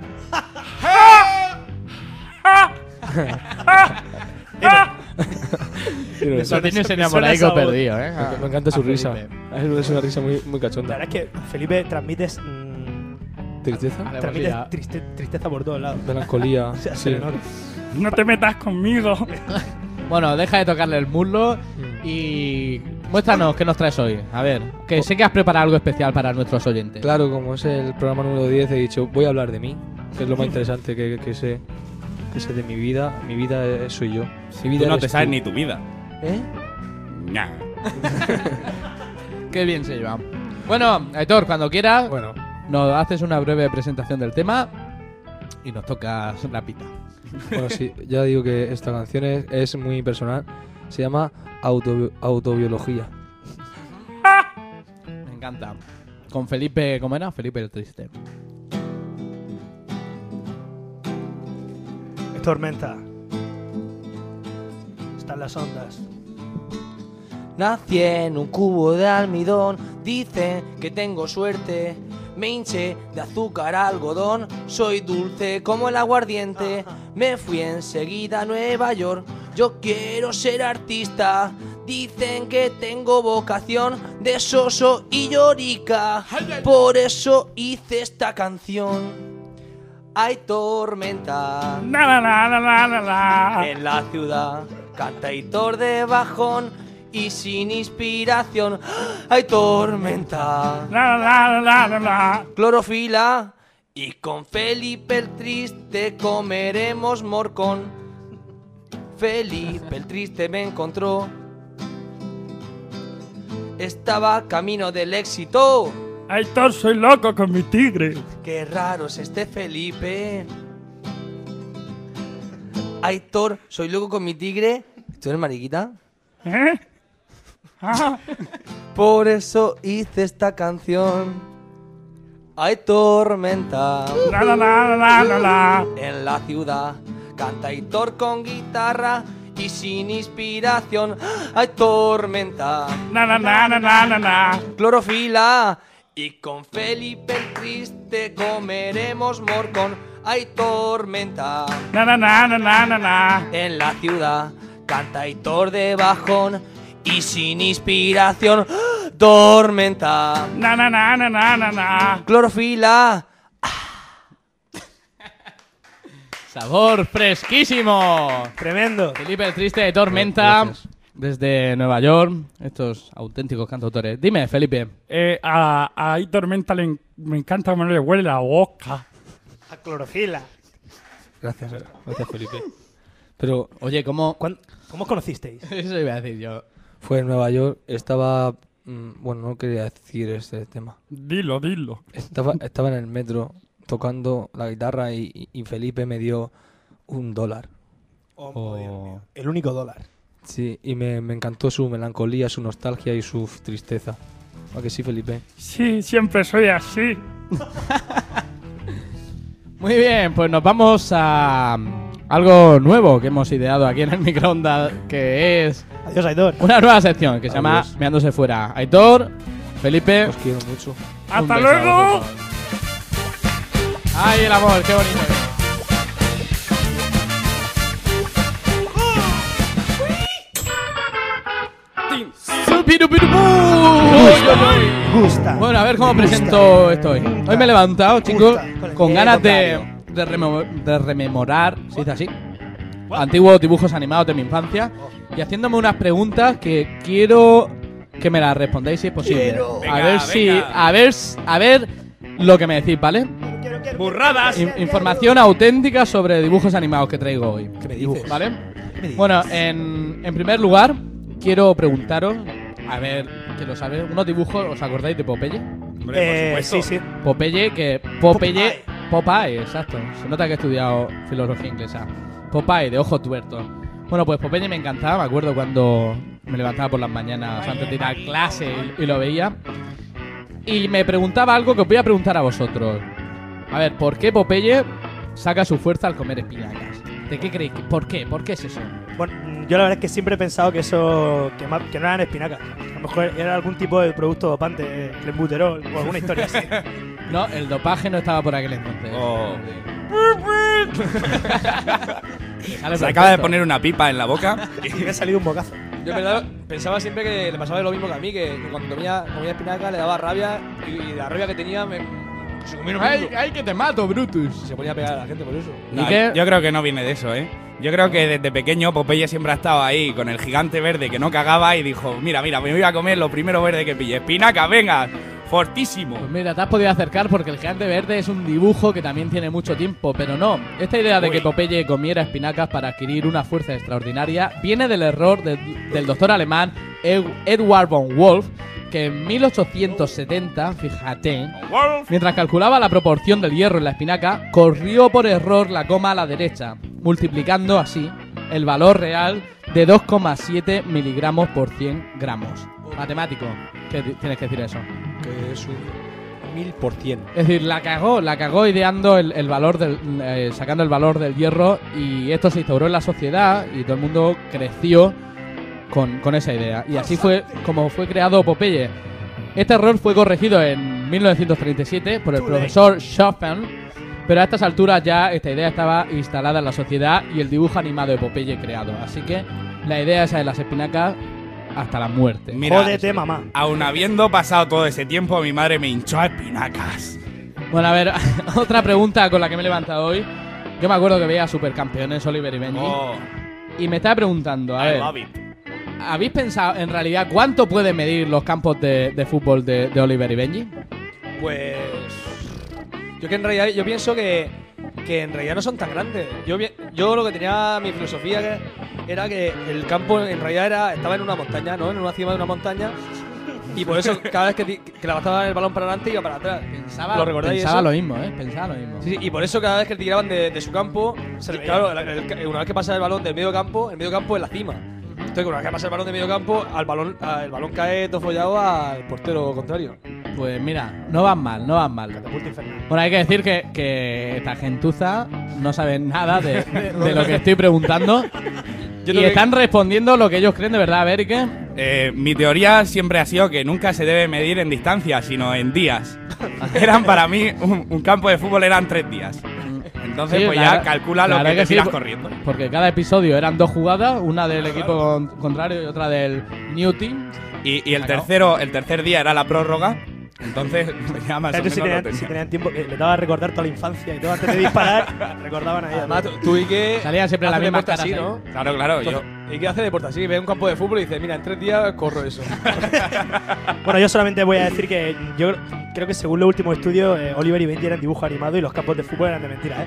Speaker 1: Lo tienes
Speaker 2: suena
Speaker 1: enamoraico
Speaker 2: esa voz.
Speaker 1: perdido, ¿eh?
Speaker 4: Me encanta su risa.
Speaker 1: Felipe.
Speaker 4: Es una risa muy
Speaker 2: La
Speaker 4: cachonda.
Speaker 2: verdad es que Felipe transmites.
Speaker 4: ¿Tristeza?
Speaker 2: transmites
Speaker 1: Alevosía.
Speaker 2: tristeza por todos lados.
Speaker 4: Melancolía.
Speaker 2: O sea,
Speaker 4: Sí.
Speaker 2: se le nota.
Speaker 5: No te metas conmigo.
Speaker 1: Bueno, deja de tocarle el muslo y muéstranos qué nos traes hoy. A ver, que sé que has preparado algo especial para nuestros oyentes.
Speaker 4: Claro, como es el programa número 10, he dicho: voy a hablar de mí, que es lo más interesante que sé de mi vida. Mi vida soy yo. Mi vida
Speaker 3: Tú no
Speaker 4: eres
Speaker 3: te sabes
Speaker 4: tú.
Speaker 3: ni tu vida.
Speaker 4: ¿Eh?
Speaker 3: Nah.
Speaker 1: Qué bien se lleva. Bueno, Aitor, cuando quieras,
Speaker 6: Bueno,
Speaker 1: nos haces una breve presentación del tema y nos tocas la pita.
Speaker 6: bueno, sí, ya digo que esta canción es muy personal. Se llama Autobiología.
Speaker 1: Me encanta. Con Felipe, ¿cómo era? Felipe el Triste.
Speaker 2: Tormenta. Están las ondas.
Speaker 4: Nací en un cubo de almidón, dicen que tengo suerte. Me hinché de azúcar a algodón, soy dulce como el aguardiente. Me fui enseguida a Nueva York, yo quiero ser artista. Dicen que tengo vocación de Soso y Llorica, por eso hice esta canción. Hay tormenta
Speaker 5: La, la, la, la, la, la, la.
Speaker 4: en la ciudad, canta Aitor de bajón y sin inspiración. Hay tormenta,
Speaker 5: La, la, la, la, la, la.
Speaker 4: clorofila y con Felipe el Triste comeremos morcón. Felipe el Triste me encontró, estaba camino del éxito.
Speaker 5: Aitor, soy loco con mi tigre.
Speaker 4: Qué raro es este Felipe. Aitor, soy loco con mi tigre. ¿Tú eres mariquita?
Speaker 5: ¿Eh? Ah,
Speaker 4: Por eso hice esta canción. Hay tormenta
Speaker 5: la, la, la, la, la, la.
Speaker 4: en la ciudad. Canta Aitor con guitarra y sin inspiración. Hay tormenta,
Speaker 5: La, la, la, la, la, la, la.
Speaker 4: clorofila y con Felipe el Triste comeremos morcón. Hay tormenta
Speaker 5: La, la, la, la, la, la, la.
Speaker 4: en la ciudad, canta Aitor de bajón y sin inspiración. Tormenta,
Speaker 5: La, la, la, la, la, la, la.
Speaker 4: clorofila.
Speaker 1: Sabor fresquísimo.
Speaker 2: Tremendo.
Speaker 1: Felipe el Triste de Tormenta,
Speaker 6: Gracias.
Speaker 1: desde Nueva York. Estos auténticos cantautores. Dime, Felipe.
Speaker 5: A Aitor Menta me encanta cómo le huele la boca.
Speaker 2: A clorofila.
Speaker 6: Gracias Felipe. Pero
Speaker 1: Oye, ¿cómo...?
Speaker 2: ¿Cómo os conocisteis?
Speaker 1: Eso iba a decir yo.
Speaker 6: fue en Nueva York, estaba... bueno, no quería decir este tema.
Speaker 5: Dilo, dilo.
Speaker 6: Estaba en el metro tocando la guitarra y Felipe me dio $1.
Speaker 2: Oh, Dios mío. El único dólar.
Speaker 6: Sí, y me encantó su melancolía, su nostalgia y su tristeza. ¿A que sí, Felipe?
Speaker 5: Sí, siempre soy así.
Speaker 1: Muy bien, pues nos vamos a algo nuevo que hemos ideado aquí en el microondas, que es
Speaker 2: Adiós, Aitor.
Speaker 1: una nueva sección que se llama
Speaker 6: Adiós.
Speaker 1: Meándose Fuera. Aitor, Felipe...
Speaker 6: Os quiero mucho.
Speaker 1: un
Speaker 5: ¡Hasta
Speaker 1: beso a
Speaker 5: luego!
Speaker 1: vosotros. ¡Ay, el amor! ¡Qué bonito es!
Speaker 2: Gusta.
Speaker 1: Bueno, a ver cómo
Speaker 2: Me gusta.
Speaker 1: presento esto hoy. Hoy me he levantado, chicos,
Speaker 2: Con el
Speaker 1: con
Speaker 2: pie
Speaker 1: ganas
Speaker 2: contrario.
Speaker 1: de rememorar, ¿se dice así? Antiguos dibujos animados de mi infancia y haciéndome unas preguntas que quiero que me las respondáis si es posible.
Speaker 3: Venga,
Speaker 1: a ver si,
Speaker 3: venga.
Speaker 1: a ver lo que me decís, ¿vale?
Speaker 3: ¡Burradas!
Speaker 1: Información auténtica sobre dibujos animados que traigo hoy.
Speaker 6: ¿Qué me dices?
Speaker 1: ¿Vale? Bueno, en primer lugar, quiero preguntaros, a ver, que lo sabe, unos dibujos, ¿os acordáis de Popeye?
Speaker 3: Hombre, por supuesto.
Speaker 2: Sí, sí.
Speaker 1: Popeye, que Popeye, exacto. Se nota que he estudiado filología inglesa. Popeye, de ojos tuertos. Bueno, pues Popeye me encantaba, me acuerdo cuando me levantaba por las mañanas antes de ir a clase y lo veía. Y me preguntaba algo que os voy a preguntar a vosotros. A ver, ¿por qué Popeye saca su fuerza al comer espinacas? ¿De qué creéis? ¿Por qué? ¿Por qué es eso?
Speaker 2: Bueno, yo la verdad es que siempre he pensado que eso. Que no eran espinacas. A lo mejor era algún tipo de producto dopante, clenbuterol o alguna historia así.
Speaker 1: No, el dopaje no estaba por aquel entonces.
Speaker 3: Oh.
Speaker 1: Sale
Speaker 3: Se acaba de
Speaker 1: perfecto.
Speaker 3: poner una pipa en la boca.
Speaker 2: Y me ha salido un bocazo.
Speaker 4: Yo en verdad pensaba siempre que le pasaba lo mismo que a mí, que cuando comía espinaca le daba rabia y la rabia que tenía se comía un
Speaker 1: ¡Ay,
Speaker 4: mundo.
Speaker 1: ay, que te mato, Brutus!
Speaker 4: Se ponía a pegar a la gente por eso.
Speaker 1: ¿Y
Speaker 3: No,
Speaker 1: qué?
Speaker 3: yo creo que no viene de eso, ¿eh? Yo creo que desde pequeño Popeye siempre ha estado ahí con el gigante verde que no cagaba y dijo, mira, me voy a comer lo primero verde que pille. ¡Espinaca, venga! Fortísimo.
Speaker 1: Pues mira, te has podido acercar porque el gigante verde es un dibujo que también tiene mucho tiempo, pero no. Esta idea de que Popeye comiera espinacas para adquirir una fuerza extraordinaria viene del error del doctor alemán Edward von Wolf, que en 1870, fíjate, mientras calculaba la proporción del hierro en la espinaca, corrió por error la coma a la derecha, multiplicando así el valor real de 2,7 miligramos por 100 gramos. Matemático, ¿qué tienes que decir eso?
Speaker 4: Que es un 1000%.
Speaker 1: Es decir, la cagó ideando el valor sacando el valor del hierro, y esto se instauró en la sociedad y todo el mundo creció con esa idea. Y así fue como fue creado Popeye. Este error fue corregido en 1937 por el profesor Chopin, pero a estas alturas ya esta idea estaba instalada en la sociedad y el dibujo animado de Popeye creado. Así que la idea esa de las espinacas hasta la muerte.
Speaker 3: Mira,
Speaker 2: Jódete, mamá.
Speaker 3: aun habiendo pasado todo ese tiempo, mi madre me hinchó a espinacas.
Speaker 1: Bueno, a ver, otra pregunta con la que me he levantado hoy. Yo me acuerdo que veía Supercampeones, Oliver y Benji, y me estaba preguntando, a ver, ¿habéis pensado en realidad cuánto pueden medir los campos de fútbol de Oliver y Benji?
Speaker 4: Pues yo pienso que en realidad no son tan grandes. Yo lo que tenía mi filosofía era que el campo en realidad estaba en una montaña, ¿no? En una cima de una montaña. Y por eso cada vez que lanzaban el balón para adelante iba para atrás.
Speaker 1: Pensaba
Speaker 4: ¿Lo recordáis
Speaker 1: Pensaba
Speaker 4: eso?
Speaker 1: lo mismo, Pensaba lo mismo.
Speaker 4: Sí, y por eso cada vez que tiraban de su campo, claro, una vez que pasa el balón del medio campo, el medio campo es la cima. Entonces, una vez que pasa el balón del medio campo, el balón cae todo follado al portero contrario.
Speaker 1: Pues mira, no van mal. Bueno, hay que decir que esta gentuza no sabe nada de lo que estoy preguntando. Y están respondiendo lo que ellos creen de verdad. A ver, ¿y qué?
Speaker 3: Mi teoría siempre ha sido que nunca se debe medir en distancia, sino en días. Para mí, un campo de fútbol eran 3 días. Entonces,
Speaker 1: Sí,
Speaker 3: pues
Speaker 1: claro,
Speaker 3: ya calcula lo
Speaker 1: claro
Speaker 3: que
Speaker 1: que
Speaker 3: te
Speaker 1: sí,
Speaker 3: tiras corriendo.
Speaker 1: Porque cada episodio eran 2 jugadas, una del equipo contrario y otra del New Team.
Speaker 3: Y el
Speaker 1: Claro.
Speaker 3: tercer día era la prórroga. Entonces, ya más o
Speaker 2: Ellos
Speaker 3: menos lo
Speaker 2: si
Speaker 3: tenía.
Speaker 2: tenían tiempo, que le daba a recordar toda la infancia y todo antes de disparar, recordaban ahí.
Speaker 4: Además, tú y que
Speaker 1: Salían siempre las
Speaker 4: hace
Speaker 1: mismas
Speaker 4: deporte
Speaker 1: caras
Speaker 4: así,
Speaker 1: ahí.
Speaker 4: ¿no?
Speaker 3: Claro, yo.
Speaker 4: ¿Y qué hace deporte así? Ve un campo de fútbol y dice, mira, en 3 días corro eso.
Speaker 2: Bueno, yo solamente voy a decir que yo creo que según los últimos estudios, Oliver y Benji eran dibujo animado y los campos de fútbol eran de mentira,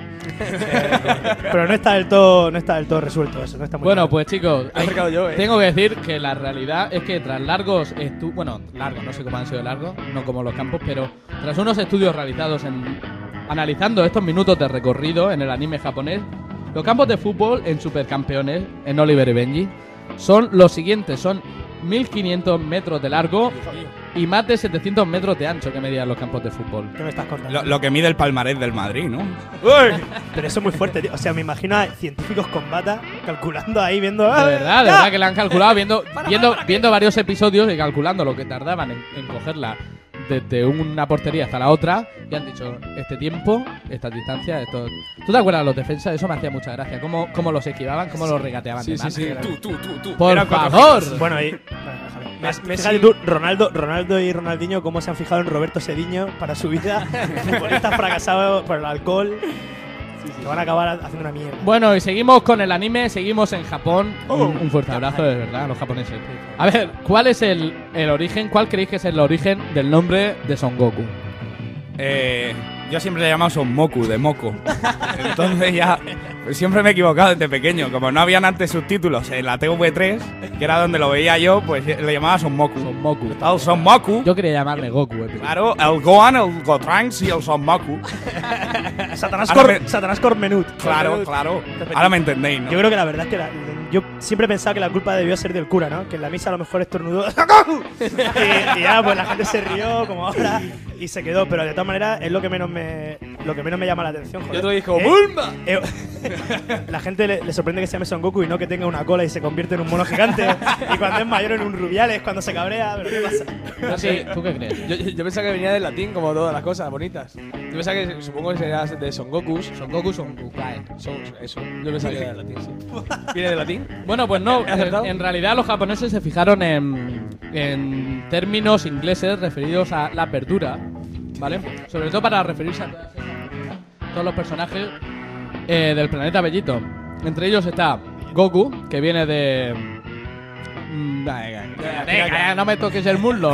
Speaker 2: pero no está del todo resuelto eso, no está muy
Speaker 1: Bueno,
Speaker 2: claro.
Speaker 1: pues chicos,
Speaker 4: He acercado yo,
Speaker 1: tengo que decir que la realidad es que tras largos largos, no sé cómo han sido largos, no como los campos, pero tras unos estudios realizados analizando estos minutos de recorrido en el anime japonés, los campos de fútbol en Supercampeones, en Oliver y Benji, son los siguientes, son 1500 metros de largo y más de 700 metros de ancho que medían los campos de fútbol.
Speaker 2: ¿Qué me estás contando?
Speaker 3: Lo que mide el palmarés del Madrid, ¿no?
Speaker 2: Pero eso es muy fuerte, tío. O sea, me imagino a científicos con bata calculando ahí, viendo.
Speaker 1: De verdad que la han calculado viendo varios episodios y calculando lo que tardaban en cogerla desde una portería hasta la otra, y han dicho este tiempo, estas distancias, esto. ¿Tú te acuerdas de los defensas? Eso me hacía mucha gracia. ¿Cómo los esquivaban? ¿Cómo los regateaban? de mal?
Speaker 3: Tú.
Speaker 1: Por
Speaker 3: Eran 4
Speaker 1: favor.
Speaker 3: giros.
Speaker 2: Bueno, ahí.
Speaker 4: Messi-
Speaker 2: Fíjate tú, Ronaldo y Ronaldinho, cómo se han fijado en Roberto Cediño para su vida. Futbolistas fracasados por el alcohol. Que van a acabar haciendo una mierda.
Speaker 1: Bueno, y seguimos con el anime, seguimos en Japón. Un fuerte abrazo, de verdad, a los japoneses. A ver, ¿cuál es el origen? ¿Cuál creéis que es el origen del nombre de Son Goku?
Speaker 3: Yo siempre le he llamado Son Moku, de Moco. Entonces ya pues siempre me he equivocado desde pequeño. Como no habían antes subtítulos en la TV3, que era donde lo veía yo, pues le llamaba Son Moku.
Speaker 1: Son Moku.
Speaker 3: El Son Moku.
Speaker 1: Yo quería llamarle Goku,
Speaker 3: Claro, el Gohan, el Gotrunks y el Son Moku.
Speaker 2: Satanás Cormenut.
Speaker 3: Claro. Ahora me entendéis, ¿no?
Speaker 2: Yo creo que la verdad es que yo siempre pensaba que la culpa debió ser del cura, ¿no? Que en la misa a lo mejor estornudó y ya, pues la gente se rió como ahora y se quedó. Pero de todas maneras es lo que menos me llama la atención. Joder.
Speaker 4: Yo te digo, ¡Bulma!
Speaker 2: La gente le sorprende que se llame Son Goku y no que tenga una cola y se convierte en un mono gigante. Y cuando es mayor en un Rubiales, cuando se cabrea. ¿Pero qué pasa?
Speaker 1: No sé, ¿tú qué crees?
Speaker 4: Yo pensaba que venía del latín, como todas las cosas bonitas. Yo pensaba que, supongo que sería de Son Goku.
Speaker 1: Son Goku, Son Gokai.
Speaker 4: Eso. Yo pensaba que era del latín, sí. ¿Viene del latín?
Speaker 1: Bueno, pues no.
Speaker 4: ¿He acertado?
Speaker 1: En realidad los japoneses se fijaron en términos ingleses referidos a la verdura, ¿vale? Sobre todo para referirse a todos los personajes del planeta Bellito. Entre ellos está Goku, que viene Venga, no me toques el muslo.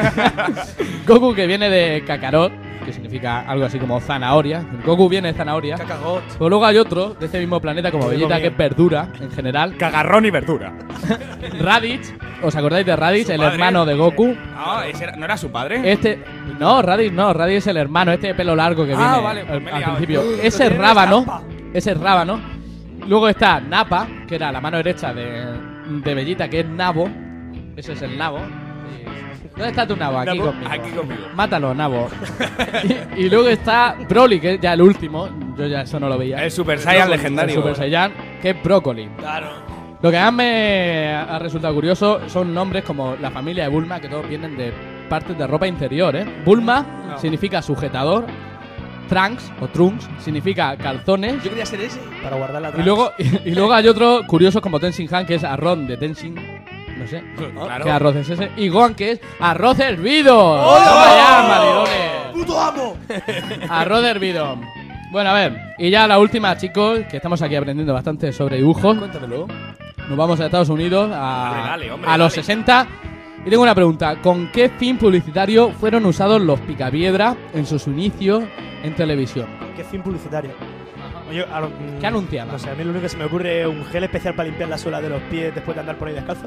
Speaker 1: Goku, que viene de Kakarot, que significa algo así como zanahoria. Goku viene de zanahoria.
Speaker 4: Cacagot.
Speaker 1: Pero luego hay otro de este mismo planeta como Vegeta, que es verdura en general.
Speaker 3: Cagarrón y verdura.
Speaker 1: Raditz, ¿os acordáis de Raditz,
Speaker 3: Su
Speaker 1: el
Speaker 3: padre.
Speaker 1: hermano de Goku?
Speaker 3: Ah, ¿no era su padre?
Speaker 1: Raditz es el hermano, este de pelo largo que viene
Speaker 3: vale, pues me he
Speaker 1: al
Speaker 3: liado.
Speaker 1: principio. Ese es Rábano. Luego está Nappa, que era la mano derecha de Vegeta, que es Nabo. Ese es el Nabo. ¿Dónde está tu Nabo? Aquí conmigo.
Speaker 3: Aquí conmigo.
Speaker 1: Mátalo, Nabo. y luego está Broly, que es ya el último. Yo ya eso no lo veía.
Speaker 3: El Super Saiyan legendario.
Speaker 1: El Super Saiyan, que es Brócoli.
Speaker 4: Claro.
Speaker 1: Lo que más me ha resultado curioso son nombres como la familia de Bulma, que todos vienen de partes de ropa interior, ¿eh? Bulma significa sujetador. Trunks o Trunks significa calzones.
Speaker 4: Yo quería ser ese.
Speaker 2: Para guardar la
Speaker 1: Y luego hay otros curiosos como Tenshin Han, que es arroz de Tenshin. No sé.
Speaker 3: Claro.
Speaker 1: ¿Qué arroz es ese? Y Gohan, que es arroz hervido. ¡Toma ya, maridones!
Speaker 2: ¡Puto amo!
Speaker 1: Arroz hervido. Bueno, a ver. Y ya la última, chicos, que estamos aquí aprendiendo bastante sobre dibujos.
Speaker 4: Cuéntamelo.
Speaker 1: Nos vamos a Estados Unidos
Speaker 3: Dale, hombre,
Speaker 1: a los
Speaker 3: dale.
Speaker 1: 60. Y tengo una pregunta. ¿Con qué fin publicitario fueron usados los picapiedra en sus inicios en televisión?
Speaker 2: ¿Qué fin publicitario? Oye,
Speaker 1: ¿Qué anunciaban?
Speaker 2: No sé, a mí lo único que se me ocurre es un gel especial para limpiar la suela de los pies después de andar por ahí descalzo.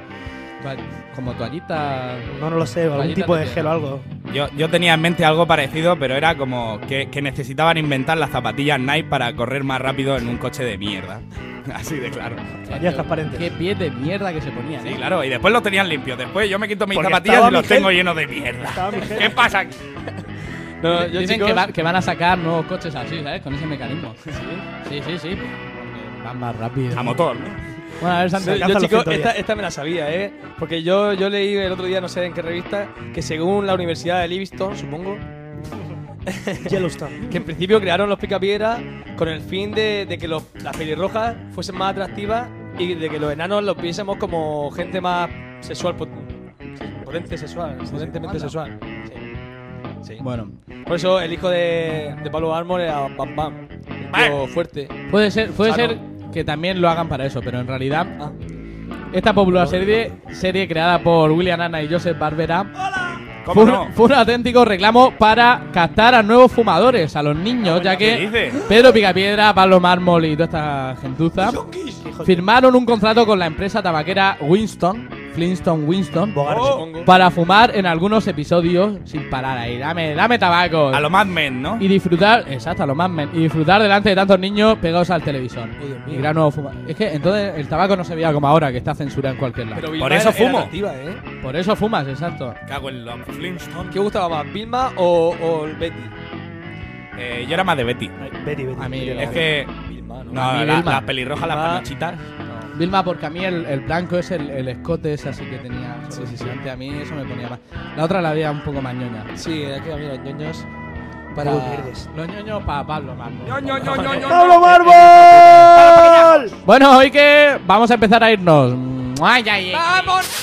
Speaker 1: Como toallita.
Speaker 2: No lo sé, algún
Speaker 1: Toallita
Speaker 2: tipo de
Speaker 1: de
Speaker 2: gel o algo.
Speaker 3: Yo tenía en mente algo parecido, pero era como que necesitaban inventar las zapatillas Nike para correr más rápido en un coche de mierda. Así de claro.
Speaker 2: Zapatillas transparentes.
Speaker 1: Qué pies de mierda que se ponían.
Speaker 3: Sí,
Speaker 1: ¿eh?
Speaker 3: claro, y después los tenían limpios. Después yo me quito mis
Speaker 2: Porque
Speaker 3: zapatillas
Speaker 2: estaba
Speaker 3: y los
Speaker 2: mi gel.
Speaker 3: tengo llenos de mierda.
Speaker 2: Estaba mi gel.
Speaker 3: ¿Qué pasa aquí?
Speaker 4: No, yo,
Speaker 1: Dicen
Speaker 4: chicos,
Speaker 1: que van a sacar nuevos coches así, ¿sabes? Con ese mecanismo. Sí. Porque van más rápido.
Speaker 3: A motor, ¿no?
Speaker 1: Bueno, a ver, Santi.
Speaker 2: Alcanza
Speaker 4: yo,
Speaker 2: los
Speaker 4: chicos,
Speaker 2: 110.
Speaker 4: esta me la sabía, ¿eh? Porque yo leí el otro día, no sé en qué revista, que según la Universidad de Livingston, supongo,
Speaker 2: Yellowstone.
Speaker 4: que en principio crearon los picapiedras con el fin de que las pelirrojas fuesen más atractivas y de que los enanos los viésemos como gente más sexual, potentemente sexual. Sí.
Speaker 1: Bueno,
Speaker 4: Por eso el hijo de Pablo Armor era Bam Bam, un tío fuerte.
Speaker 1: puede ser
Speaker 4: Sano.
Speaker 1: que también lo hagan para eso, pero en realidad
Speaker 4: Ah.
Speaker 1: esta popular serie creada por William Hanna y Joseph Barbera
Speaker 3: ¿Cómo no?
Speaker 1: fue un auténtico reclamo para captar a nuevos fumadores, a los niños, ya
Speaker 3: ¿Qué
Speaker 1: que
Speaker 3: dices?
Speaker 1: Pedro Picapiedra, Pablo Mármol y toda esta gentuza firmaron un contrato con la empresa tabaquera Flintstone Winston,
Speaker 4: Supongo.
Speaker 1: para fumar en algunos episodios sin parar ahí. Dame tabaco.
Speaker 3: A lo Mad Men, ¿no?
Speaker 1: Y disfrutar, exacto, a lo más men. Y disfrutar delante de tantos niños pegados al televisor.
Speaker 4: Dios
Speaker 1: Y
Speaker 4: mío.
Speaker 1: gran nuevo fumar. Es que entonces el tabaco no se veía como ahora, que está censurado en cualquier lado.
Speaker 4: Pero
Speaker 3: Por
Speaker 4: Vilma
Speaker 3: eso
Speaker 4: era
Speaker 3: fumo.
Speaker 4: atractiva, ¿eh?
Speaker 1: Por eso fumas, exacto.
Speaker 3: Cago en los Flintstones.
Speaker 4: ¿Qué gustaba más, Vilma o el Betty?
Speaker 3: Yo era más de Betty.
Speaker 2: Betty.
Speaker 1: A mí,
Speaker 3: Es que.
Speaker 4: Vilma, ¿no?
Speaker 3: No,
Speaker 1: A mí Vilma.
Speaker 3: las pelirrojas, las
Speaker 4: Vilma.
Speaker 3: panochitas.
Speaker 1: Vilma, porque a mí el blanco es el escote ese así que tenía.
Speaker 4: Sí.
Speaker 1: A mí eso me ponía más. La otra la veía un poco más ñoña.
Speaker 4: Sí, es que a mí los ñoños para...
Speaker 2: Todos verdes.
Speaker 1: Los ñoños para Pablo Mármol.
Speaker 2: ¡Pablo Mármol!
Speaker 1: Bueno, hoy que vamos a empezar a irnos. ¡Ay, ay, ay!
Speaker 4: ¡Vamos!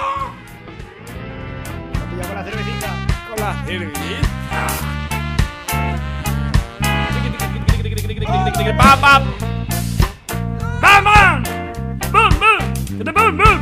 Speaker 2: Con la cervecita.
Speaker 3: Con la cerveza. ¡Pam, pam!
Speaker 5: ¡Vamos! ¡Bum, bum! ¡Que te bum, bum!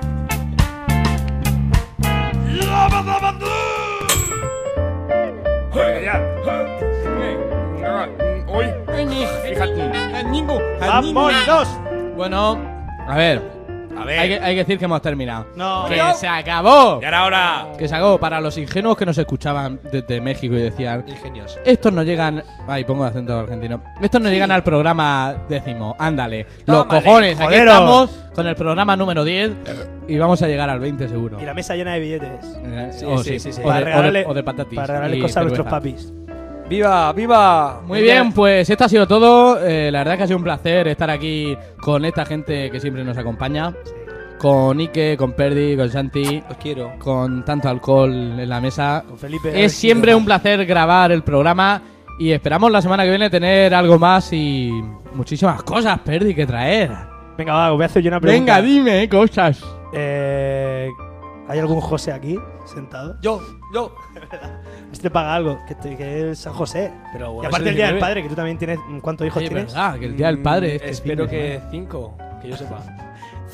Speaker 3: Uy, fíjate.
Speaker 2: ¡Vámonos!
Speaker 1: Bueno, a ver,
Speaker 3: A ver.
Speaker 1: hay que decir que hemos terminado.
Speaker 2: No.
Speaker 1: ¡Que se acabó!
Speaker 3: Y ahora, ahora.
Speaker 1: Que se acabó para los ingenuos que nos escuchaban desde México y decían:
Speaker 4: Ingenios.
Speaker 1: estos no llegan. Ay, pongo acento argentino. Estos no llegan al programa décimo. Ándale. Los
Speaker 4: Tómale,
Speaker 1: cojones. Aquí
Speaker 2: joderos.
Speaker 1: estamos con el programa número 10 y vamos a llegar al 20 seguro.
Speaker 2: Y la mesa llena de billetes.
Speaker 4: Sí.
Speaker 1: O,
Speaker 2: Para
Speaker 1: o de patatis.
Speaker 2: Para regalarle
Speaker 1: y
Speaker 2: cosas a nuestros
Speaker 1: cerveza.
Speaker 2: papis.
Speaker 4: ¡Viva, viva!
Speaker 1: Muy bien, pues esto ha sido todo. La verdad que ha sido un placer estar aquí con esta gente que siempre nos acompaña. Con Ike, con Perdi, con Santi,
Speaker 4: Os quiero.
Speaker 1: con tanto alcohol en la mesa.
Speaker 2: Con Felipe.
Speaker 1: Es siempre un placer grabar el programa y esperamos la semana que viene tener algo más y muchísimas cosas, Perdi, que traer.
Speaker 2: Venga, va, os voy a hacer yo una pregunta.
Speaker 1: Venga, dime cosas.
Speaker 2: ¿Hay algún José aquí sentado?
Speaker 4: Yo.
Speaker 2: Este paga algo, que es San José.
Speaker 4: Pero
Speaker 2: Y
Speaker 4: bueno,
Speaker 2: aparte
Speaker 4: eso
Speaker 2: el Día del
Speaker 4: 19.
Speaker 2: Padre, que tú también tienes. ¿Cuántos hijos
Speaker 1: Oye,
Speaker 2: tienes?
Speaker 1: verdad, que el día del padre este
Speaker 4: Espero
Speaker 1: fin de
Speaker 4: que
Speaker 1: semana.
Speaker 4: 5, que yo sepa.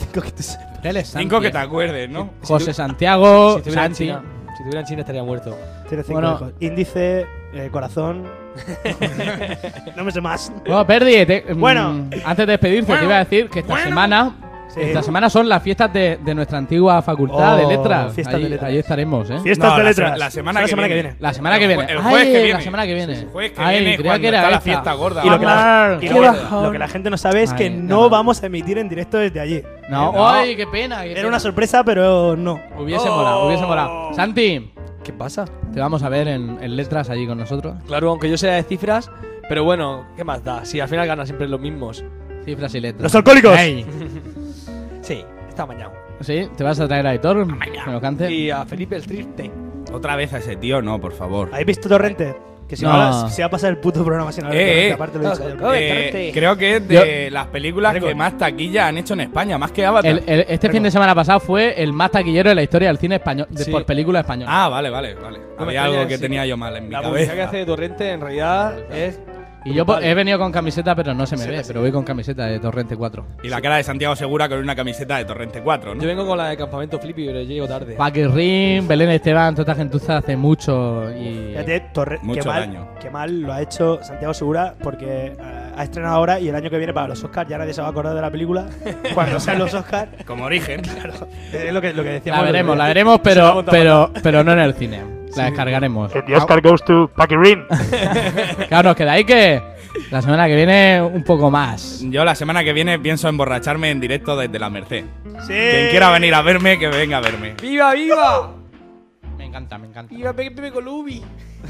Speaker 2: 5 que tú sepas.
Speaker 1: Él es Santi.
Speaker 3: 5 que te acuerdes, ¿no?
Speaker 1: José Santiago,
Speaker 4: Si estuviera en
Speaker 1: Santi.
Speaker 4: China, si estuviera en China estaría muerto.
Speaker 2: Tiene 5
Speaker 1: Bueno.
Speaker 2: hijos. Índice, corazón. No me sé más.
Speaker 1: Bueno, Perdi,
Speaker 2: Bueno.
Speaker 1: antes de despedirte, te iba a decir que esta semana.
Speaker 2: Sí.
Speaker 1: Esta semana son las fiestas de nuestra antigua facultad de
Speaker 2: Oh,
Speaker 1: letras.
Speaker 2: fiestas
Speaker 1: Ahí,
Speaker 2: de letras.
Speaker 1: ahí estaremos, ¿eh?
Speaker 2: Fiestas
Speaker 3: No,
Speaker 2: de
Speaker 3: la
Speaker 2: letras.
Speaker 3: la semana
Speaker 2: Son
Speaker 3: que viene.
Speaker 1: La semana que viene.
Speaker 3: El jueves
Speaker 1: Ay,
Speaker 3: que viene.
Speaker 1: La semana que viene.
Speaker 3: El jueves que
Speaker 1: Ay,
Speaker 3: viene,
Speaker 1: creía
Speaker 3: cuando
Speaker 1: que era
Speaker 3: está la
Speaker 1: esta.
Speaker 3: fiesta gorda.
Speaker 2: Y lo que la,
Speaker 1: Amar,
Speaker 2: y
Speaker 1: qué
Speaker 2: lo que-
Speaker 1: bajón.
Speaker 2: lo que la gente no sabe es que
Speaker 1: Ay,
Speaker 2: no
Speaker 1: no.
Speaker 2: vamos a emitir en directo desde allí.
Speaker 1: No,
Speaker 3: No.
Speaker 1: ay, qué pena.
Speaker 2: Era una sorpresa, pero no.
Speaker 1: Hubiese molado, hubiese molado. Santi,
Speaker 4: ¿Qué pasa?
Speaker 1: te vamos a ver en letras allí con nosotros.
Speaker 4: Claro, aunque yo sea de cifras, pero bueno, ¿qué más da? Si al final ganan siempre los mismos.
Speaker 1: Cifras y letras.
Speaker 2: ¡Los alcohólicos!
Speaker 1: Ey.
Speaker 4: Sí, está mañana.
Speaker 1: Sí, te vas a traer a Aitor, que lo cante.
Speaker 4: Y a Felipe el Triste.
Speaker 3: Otra vez a ese tío, no, por favor.
Speaker 2: ¿Habéis visto Torrente? Que si
Speaker 1: No.
Speaker 2: no, se va a pasar el puto programa sin hablar de Torrente. Aparte lo he dicho yo.
Speaker 4: Torrente.
Speaker 3: Creo que es de las películas que más taquilla han hecho en España, más que Avatar.
Speaker 1: Este fin de semana pasado fue el más taquillero de la historia del cine español,
Speaker 4: Sí.
Speaker 1: por película española.
Speaker 3: Ah, vale.
Speaker 4: No me
Speaker 3: Había algo
Speaker 4: extraña,
Speaker 3: que
Speaker 4: sí.
Speaker 3: tenía yo mal en mi
Speaker 4: La publicidad que
Speaker 3: cabeza.
Speaker 4: hace de Torrente en realidad es.
Speaker 1: Y yo
Speaker 4: brutal.
Speaker 1: he venido con camiseta, pero no se me ve, pero voy con camiseta de Torrente 4.
Speaker 3: Y la cara de Santiago Segura con una camiseta de Torrente 4, ¿no?
Speaker 4: Yo vengo con la de Campamento Flippy, pero llego tarde.
Speaker 1: Paquirrín, Belén Esteban, toda esta gentuza hace mucho y...
Speaker 2: Fíjate,
Speaker 3: Mucho
Speaker 2: qué mal,
Speaker 3: daño.
Speaker 2: qué mal lo ha hecho Santiago Segura porque ha estrenado ahora y el año que viene para los Oscars ya nadie se va a acordar de la película. Cuando sean los Oscars,
Speaker 3: Como origen.
Speaker 2: es lo que decíamos.
Speaker 1: La veremos, pero no en el cine. La descargaremos.
Speaker 2: The Oscar goes to Paquirrín.
Speaker 1: Claro, nos quedáis que la semana que viene un poco más.
Speaker 3: Yo la semana que viene pienso emborracharme en directo desde la Merced.
Speaker 2: Sí.
Speaker 3: Quien quiera venir a verme, que venga a verme.
Speaker 4: ¡Viva, viva!
Speaker 1: Me encanta, me encanta.
Speaker 4: ¡Viva Pepe Colubi!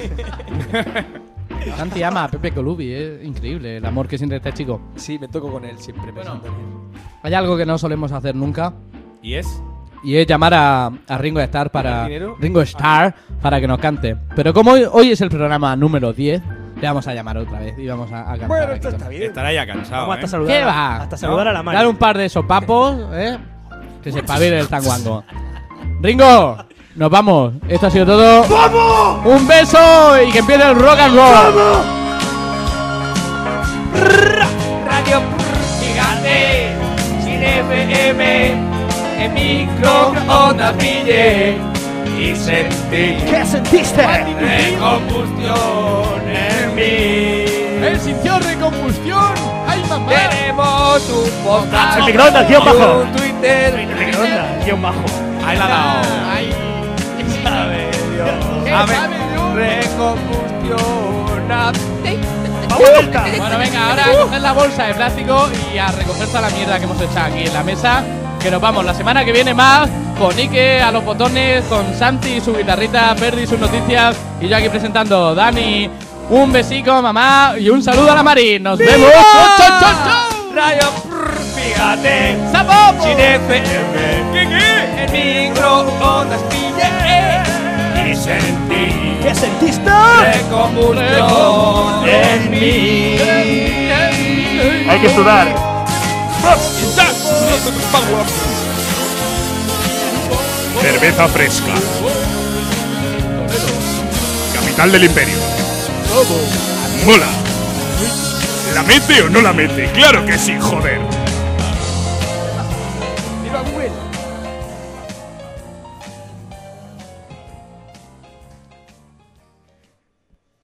Speaker 1: Santi ama a Pepe Colubi, es increíble el amor que siente este chico.
Speaker 4: Sí, me toco con él siempre pensando en él.
Speaker 1: Hay algo que no solemos hacer nunca
Speaker 3: ¿Y es?
Speaker 1: y es llamar a Ringo Starr para
Speaker 4: ¿Dinero?
Speaker 1: Ringo Starr para que nos cante. Pero como hoy es el programa número 10, le vamos a llamar otra vez y vamos a cantar.
Speaker 4: Bueno,
Speaker 1: aquí
Speaker 4: esto está
Speaker 1: también.
Speaker 4: bien.
Speaker 3: Estará ya cansado,
Speaker 2: Vamos hasta
Speaker 3: ¿eh?
Speaker 2: saludar,
Speaker 1: ¿Qué va?
Speaker 2: hasta saludar a la mano.
Speaker 1: Dar un par de sopapos, que se espabile el tanguango. Ringo, nos vamos. Esto ha sido todo. ¡Vamos! Un beso y que empiece el rock and roll.
Speaker 4: Radio Gigante, sin FM, en microondas pillé y sentí
Speaker 2: ¿Qué sentiste?
Speaker 4: de combustión en mí.
Speaker 1: ¡Él sintió recombustión! ¡Ay, mamá!
Speaker 4: Tenemos un podcast,
Speaker 2: El microondas, guión bajo.
Speaker 4: un Twitter,
Speaker 2: Guión bajo.
Speaker 3: Ahí la ha dado.
Speaker 1: ¡Ay!
Speaker 4: sabe Dios,
Speaker 1: ¿Qué sabe Dios?
Speaker 4: recombustión.
Speaker 1: Bueno, venga, ahora a coger la bolsa de plástico y a recoger toda la mierda que hemos echado aquí en la mesa. Que nos vamos la semana que viene más con Ike a los botones, con Santi y su guitarrita, Perdi sus noticias y yo aquí presentando Dani. Un besico, mamá, y un saludo a la Marín. ¡Nos vemos! ¡Chau, chau, chau, chau!
Speaker 4: Radio Fíjate,
Speaker 1: ¡Sapo!
Speaker 4: sin FM, en microondas pillé y sentí
Speaker 2: ¿Qué sentiste?
Speaker 4: recombustión en mí.
Speaker 2: Hay que sudar.
Speaker 7: Cerveza fresca. Capital del imperio. Mola. ¿La mete o no la mete? Claro que sí, joder.